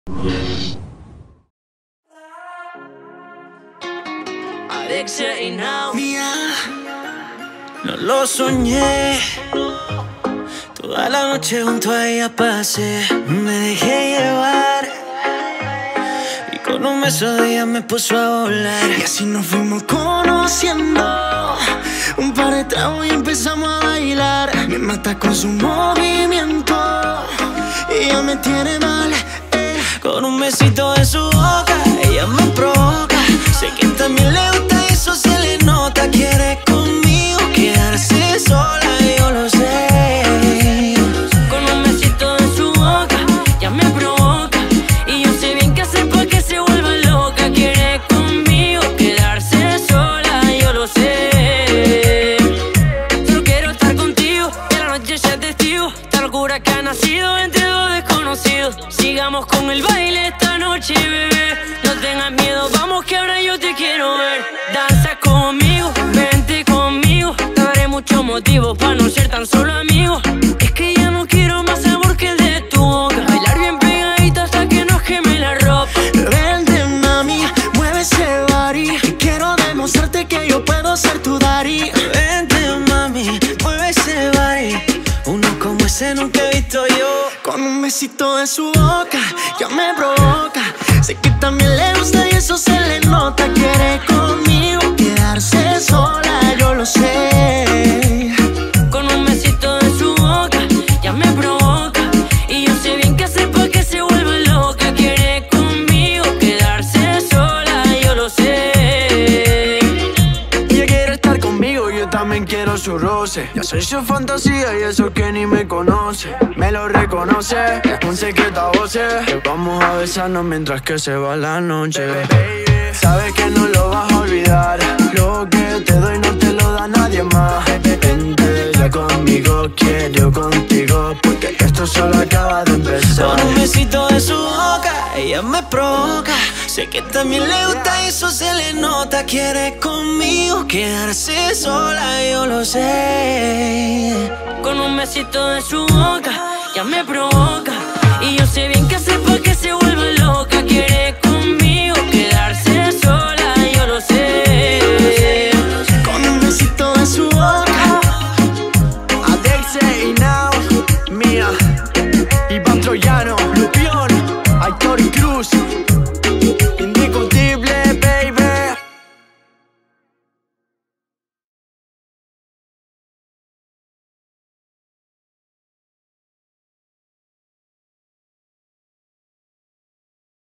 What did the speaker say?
Mía, no lo soñé. Toda la noche junto a ella pasé. Me dejé llevar y con un beso de ella me puso a volar. Y así nos fuimos conociendo. Un par de tragos y empezamos a bailar. Me mata con su movimiento y ella me tiene mal. Con un besito en su boca ella me provoca. Sé que también le gusta y eso se le nota. Quiere conmigo quedarse sola, yo lo sé. Con un besito en su boca ya me provoca. Y yo sé bien qué hacer para que se vuelva loca. Quiere conmigo quedarse sola, yo lo sé. Solo quiero estar contigo, que la noche sea testigo. Esta locura que ha nacido entre dos desconocidos. Sigamos con el baile esta noche, bebé. No tengas miedo, vamos que ahora yo te quiero ver. Danza conmigo, vente conmigo. Te daré muchos motivos para no ser tan solo amigos. Es que ya no quiero más sabor que el de tu boca. Bailar bien pegadito hasta que nos queme la ropa. Vente mami, mueve ese body. Quiero demostrarte que yo puedo ser tu daddy. Vente mami, mueve ese body. Uno como ese nunca he visto yo. Con un besito en su boca ya me provoca. Sé que también le gusta y eso se le nota. Quiere conmigo quedarse sola, yo lo sé. Con un besito en su boca ya me provoca. Y yo sé bien qué hacer para que se vuelva loca. Quiere conmigo quedarse sola, yo lo sé. Ella quiere estar conmigo, yo también quiero su roce. Ya soy su fantasía y eso que ni me conoce. Me lo reconoce, es un secreto a voces. Que vamos a besarnos mientras que se va la noche. Sabes que no lo vas a olvidar. Lo que te doy no te lo da nadie más. Vente ya conmigo, quiero contigo. Porque esto solo acaba de empezar. Con un besito de su boca, ella me provoca. Sé que también le gusta y eso se le nota. Quiere conmigo quedarse sola, yo lo sé. Con un besito de su boca ya me provoca. Y yo sé bien qué hacer para que